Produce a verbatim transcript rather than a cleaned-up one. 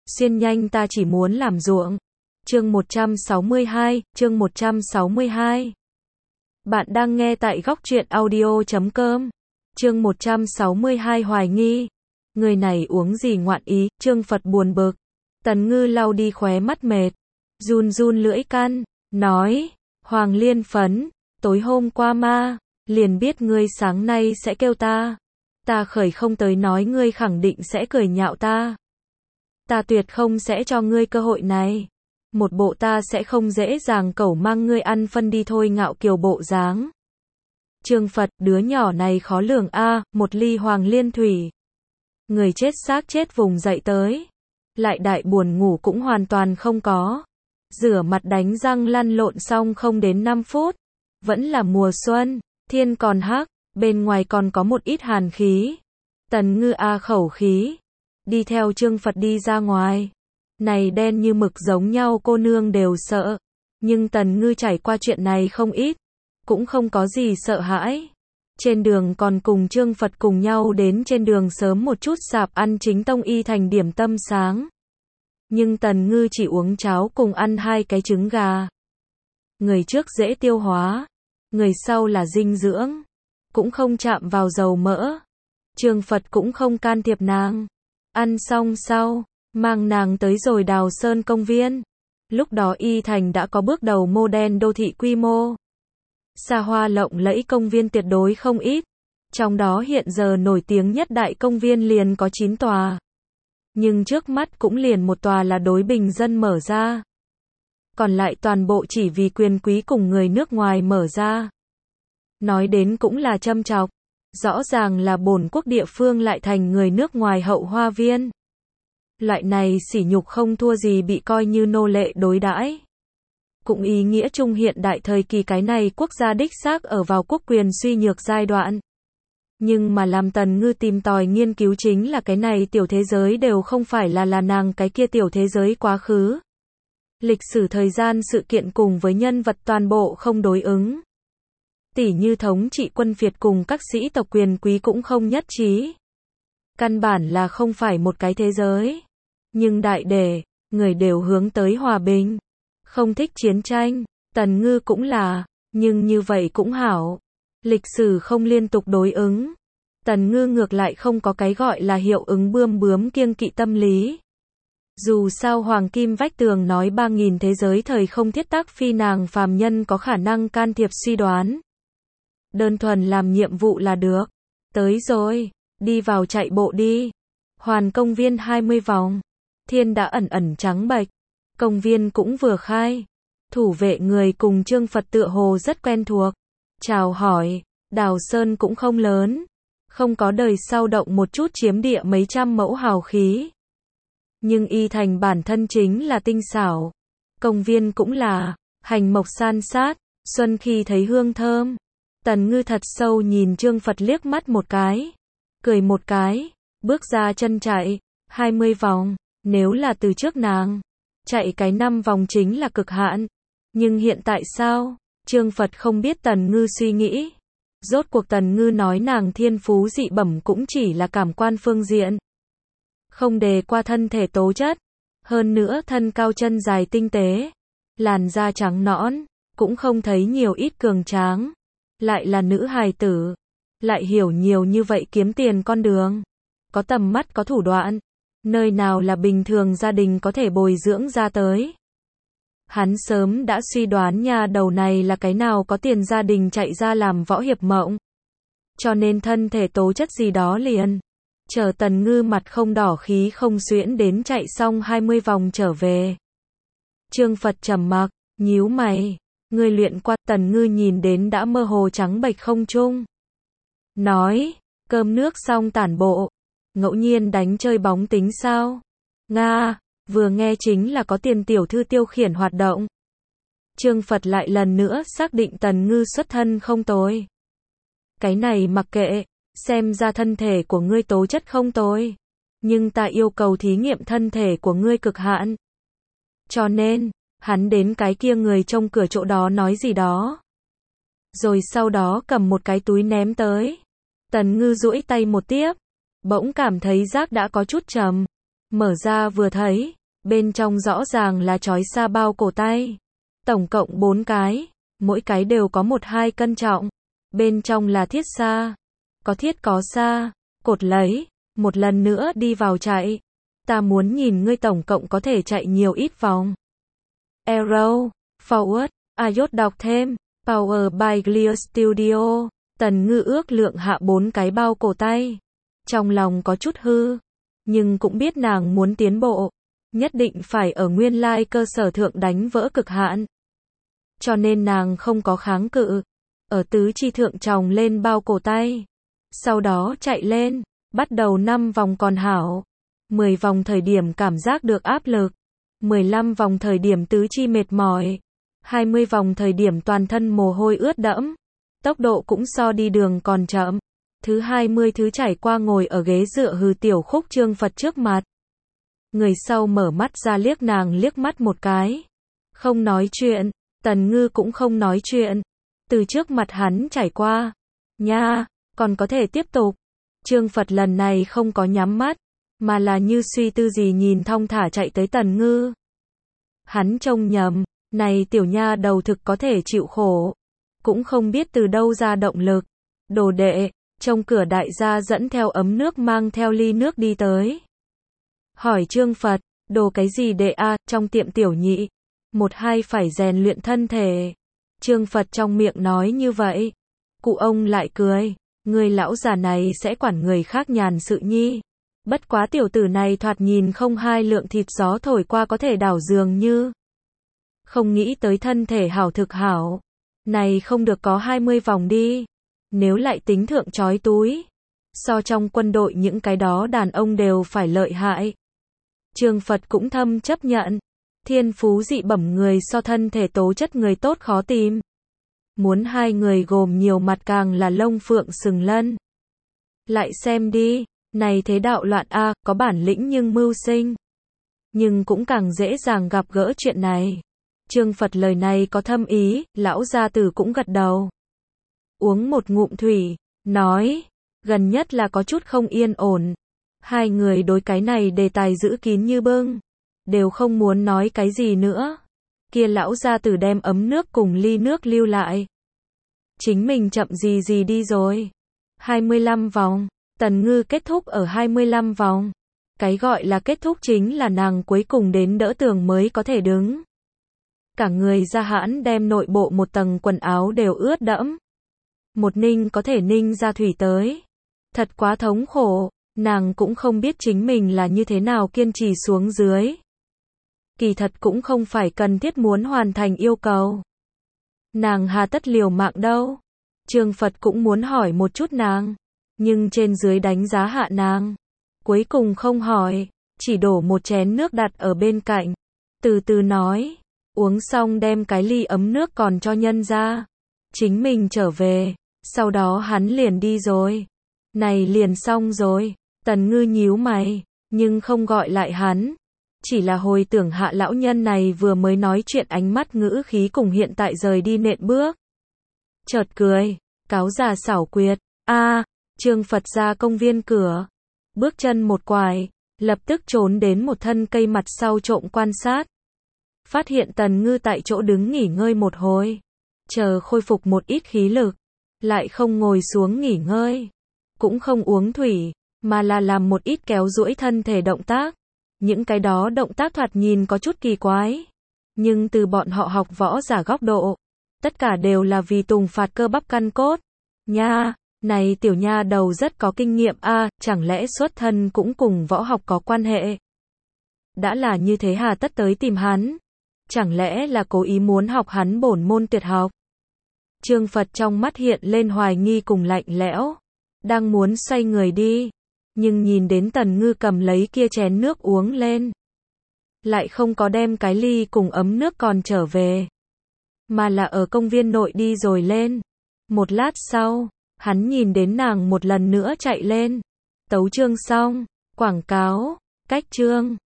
Xuyên nhanh ta chỉ muốn làm ruộng. Chương một trăm sáu mươi hai, chương một trăm sáu mươi hai. Bạn đang nghe tại góc truyện audio chấm com. Chương một trăm sáu mươi hai hoài nghi. Người này uống gì ngoạn ý, Trương Phật buồn bực. Tần Ngư lau đi khóe mắt mệt, run run lưỡi căn, nói, Hoàng Liên Phấn, tối hôm qua ma, liền biết ngươi sáng nay sẽ kêu ta. Ta khởi không tới nói ngươi khẳng định sẽ cười nhạo ta. Ta tuyệt không sẽ cho ngươi cơ hội này. Một bộ ta sẽ không dễ dàng cẩu mang ngươi ăn phân đi thôi ngạo kiều bộ dáng. Trương Phật, đứa nhỏ này khó lường a, một ly Hoàng Liên thủy. Người chết xác chết vùng dậy tới. Lại đại buồn ngủ cũng hoàn toàn không có. Rửa mặt đánh răng lăn lộn xong không đến năm phút. Vẫn là mùa xuân, thiên còn hắc, bên ngoài còn có một ít hàn khí. Tần Ngư a khẩu khí. Đi theo Trương Phật đi ra ngoài. Này đen như mực giống nhau cô nương đều sợ. Nhưng Tần Ngư trải qua chuyện này không ít. Cũng không có gì sợ hãi. Trên đường còn cùng Trương Phật cùng nhau đến trên đường sớm một chút sạp ăn chính tông y thành điểm tâm sáng. Nhưng Tần Ngư chỉ uống cháo cùng ăn hai cái trứng gà. Người trước dễ tiêu hóa. Người sau là dinh dưỡng. Cũng không chạm vào dầu mỡ. Trương Phật cũng không can thiệp nàng. Ăn xong sau, mang nàng tới rồi Đào Sơn công viên. Lúc đó Y Thành đã có bước đầu mô đen đô thị quy mô. Xa hoa lộng lẫy công viên tuyệt đối không ít. Trong đó hiện giờ nổi tiếng nhất đại công viên liền có chín tòa. Nhưng trước mắt cũng liền một tòa là đối bình dân mở ra. Còn lại toàn bộ chỉ vì quyền quý cùng người nước ngoài mở ra. Nói đến cũng là châm chọc. Rõ ràng là bổn quốc địa phương lại thành người nước ngoài hậu hoa viên. Loại này sỉ nhục không thua gì bị coi như nô lệ đối đãi. Cũng ý nghĩa chung hiện đại thời kỳ cái này quốc gia đích xác ở vào quốc quyền suy nhược giai đoạn. Nhưng mà làm Tần Ngư tìm tòi nghiên cứu chính là cái này tiểu thế giới đều không phải là là nàng cái kia tiểu thế giới quá khứ. Lịch sử thời gian sự kiện cùng với nhân vật toàn bộ không đối ứng. Tỉ như thống trị quân Việt cùng các sĩ tộc quyền quý cũng không nhất trí. Căn bản là không phải một cái thế giới. Nhưng đại để, người đều hướng tới hòa bình. Không thích chiến tranh, Tần Ngư cũng là, nhưng như vậy cũng hảo. Lịch sử không liên tục đối ứng. Tần Ngư ngược lại không có cái gọi là hiệu ứng bươm bướm kiêng kỵ tâm lý. Dù sao Hoàng Kim Vách Tường nói ba nghìn thế giới thời không thiết tác phi nàng phàm nhân có khả năng can thiệp suy đoán. Đơn thuần làm nhiệm vụ là được. Tới rồi, đi vào chạy bộ đi. Hoàn công viên hai mươi vòng. Thiên đã ẩn ẩn trắng bệch. Công viên cũng vừa khai. Thủ vệ người cùng Trương Phật tựa hồ rất quen thuộc. Chào hỏi, Đào Sơn cũng không lớn. Không có đời sau động một chút chiếm địa mấy trăm mẫu hào khí. Nhưng Y Thành bản thân chính là tinh xảo. Công viên cũng là, hành mộc san sát, xuân khi thấy hương thơm. Tần Ngư thật sâu nhìn Trương Phật liếc mắt một cái. Cười một cái, bước ra chân chạy, hai mươi vòng, nếu là từ trước nàng. Chạy cái năm vòng chính là cực hạn. Nhưng hiện tại sao? Trương Phật không biết Tần Ngư suy nghĩ. Rốt cuộc Tần Ngư nói nàng thiên phú dị bẩm cũng chỉ là cảm quan phương diện. Không đề qua thân thể tố chất. Hơn nữa thân cao chân dài tinh tế. Làn da trắng nõn. Cũng không thấy nhiều ít cường tráng. Lại là nữ hài tử. Lại hiểu nhiều như vậy kiếm tiền con đường. Có tầm mắt có thủ đoạn. Nơi nào là bình thường gia đình có thể bồi dưỡng ra tới. Hắn sớm đã suy đoán nhà đầu này là cái nào có tiền gia đình chạy ra làm võ hiệp mộng. Cho nên thân thể tố chất gì đó liền. Chờ Tần Ngư mặt không đỏ khí không xuyễn đến chạy xong hai mươi vòng trở về. Trương Phật trầm mặc, nhíu mày. Ngươi luyện qua. Tần Ngư nhìn đến đã mơ hồ trắng bệch không trung. Nói, cơm nước xong tản bộ. Ngẫu nhiên đánh chơi bóng tính sao? Nga, vừa nghe chính là có tiền tiểu thư tiêu khiển hoạt động. Trương Phật lại lần nữa xác định Tần Ngư xuất thân không tồi. Cái này mặc kệ, xem ra thân thể của ngươi tố chất không tồi. Nhưng ta yêu cầu thí nghiệm thân thể của ngươi cực hạn. Cho nên, hắn đến cái kia người trông cửa chỗ đó nói gì đó. Rồi sau đó cầm một cái túi ném tới. Tần Ngư duỗi tay một tiếp. Bỗng cảm thấy rác đã có chút trầm. Mở ra vừa thấy, bên trong rõ ràng là chói sa bao cổ tay. Tổng cộng bốn cái, mỗi cái đều có một hai cân trọng. Bên trong là thiết sa. Có thiết có sa, cột lấy, một lần nữa đi vào chạy. Ta muốn nhìn ngươi tổng cộng có thể chạy nhiều ít vòng. Arrow, forward, Ayot đọc thêm, Power by Clear Studio. Tần Ngư ước lượng hạ bốn cái bao cổ tay. Trong lòng có chút hư, nhưng cũng biết nàng muốn tiến bộ, nhất định phải ở nguyên lai cơ sở thượng đánh vỡ cực hạn. Cho nên nàng không có kháng cự, ở tứ chi thượng tròng lên bao cổ tay. Sau đó chạy lên, bắt đầu năm vòng còn hảo. mười vòng thời điểm cảm giác được áp lực. mười lăm vòng thời điểm tứ chi mệt mỏi. hai mươi vòng thời điểm toàn thân mồ hôi ướt đẫm. Tốc độ cũng so đi đường còn chậm. Thứ hai mươi thứ trải qua ngồi ở ghế dựa hừ tiểu khúc Trương Phật trước mặt. Người sau mở mắt ra liếc nàng liếc mắt một cái. Không nói chuyện, Tần Ngư cũng không nói chuyện. Từ trước mặt hắn trải qua. Nha, còn có thể tiếp tục. Trương Phật lần này không có nhắm mắt, mà là như suy tư gì nhìn thong thả chạy tới Tần Ngư. Hắn trông nhầm, này tiểu nha đầu thực có thể chịu khổ. Cũng không biết từ đâu ra động lực. Đồ đệ, trông cửa đại gia dẫn theo ấm nước mang theo ly nước đi tới. Hỏi Trương Phật, đồ cái gì đệ a, trong tiệm tiểu nhị. Một hai phải rèn luyện thân thể. Trương Phật trong miệng nói như vậy. Cụ ông lại cười, người lão già này sẽ quản người khác nhàn sự nhi. Bất quá tiểu tử này thoạt nhìn không hai lượng thịt gió thổi qua có thể đảo giường như. Không nghĩ tới thân thể hảo thực hảo. Này không được có hai mươi vòng đi. Nếu lại tính thượng chói túi. So trong quân đội những cái đó đàn ông đều phải lợi hại. Trương Phật cũng thâm chấp nhận. Thiên phú dị bẩm người so thân thể tố chất người tốt khó tìm. Muốn hai người gồm nhiều mặt càng là lông phượng sừng lân. Lại xem đi, này thế đạo loạn a, có bản lĩnh nhưng mưu sinh. Nhưng cũng càng dễ dàng gặp gỡ chuyện này. Trương Phật lời này có thâm ý, lão gia tử cũng gật đầu. Uống một ngụm thủy, nói, gần nhất là có chút không yên ổn. Hai người đối cái này đề tài giữ kín như bưng, đều không muốn nói cái gì nữa. Kia lão gia tử đem ấm nước cùng ly nước lưu lại. Chính mình chậm gì gì đi rồi. hai mươi lăm vòng, Tần Ngư kết thúc ở hai mươi lăm vòng. Cái gọi là kết thúc chính là nàng cuối cùng đến đỡ tường mới có thể đứng. Cả người ra hãn đem nội bộ một tầng quần áo đều ướt đẫm. Một ninh có thể ninh ra thủy tới. Thật quá thống khổ, nàng cũng không biết chính mình là như thế nào kiên trì xuống dưới. Kỳ thật cũng không phải cần thiết muốn hoàn thành yêu cầu. Nàng hà tất liều mạng đâu. Trương Phật cũng muốn hỏi một chút nàng, nhưng trên dưới đánh giá hạ nàng. Cuối cùng không hỏi, chỉ đổ một chén nước đặt ở bên cạnh. Từ từ nói, uống xong đem cái ly ấm nước còn cho nhân ra. Chính mình trở về, sau đó hắn liền đi rồi. Này liền xong rồi, Tần Ngư nhíu mày, nhưng không gọi lại hắn. Chỉ là hồi tưởng hạ lão nhân này vừa mới nói chuyện ánh mắt ngữ khí cùng hiện tại rời đi nện bước. Chợt cười, cáo già xảo quyệt, a, Trương Phật ra công viên cửa. Bước chân một quải, lập tức trốn đến một thân cây mặt sau trộm quan sát. Phát hiện Tần Ngư tại chỗ đứng nghỉ ngơi một hồi. Chờ khôi phục một ít khí lực. Lại không ngồi xuống nghỉ ngơi. Cũng không uống thủy, mà là làm một ít kéo duỗi thân thể động tác. Những cái đó động tác thoạt nhìn có chút kỳ quái. Nhưng từ bọn họ học võ giả góc độ, tất cả đều là vì tùng phạt cơ bắp căn cốt. Nha, này tiểu nha đầu rất có kinh nghiệm a, chẳng lẽ xuất thân cũng cùng võ học có quan hệ? Đã là như thế hà tất tới tìm hắn? Chẳng lẽ là cố ý muốn học hắn bổn môn tuyệt học? Trương Phật trong mắt hiện lên hoài nghi cùng lạnh lẽo, đang muốn xoay người đi, nhưng nhìn đến Tần Ngư cầm lấy kia chén nước uống lên, lại không có đem cái ly cùng ấm nước còn trở về, mà là ở công viên nội đi rồi lên. Một lát sau, hắn nhìn đến nàng một lần nữa chạy lên. Tấu chương xong, quảng cáo, cách chương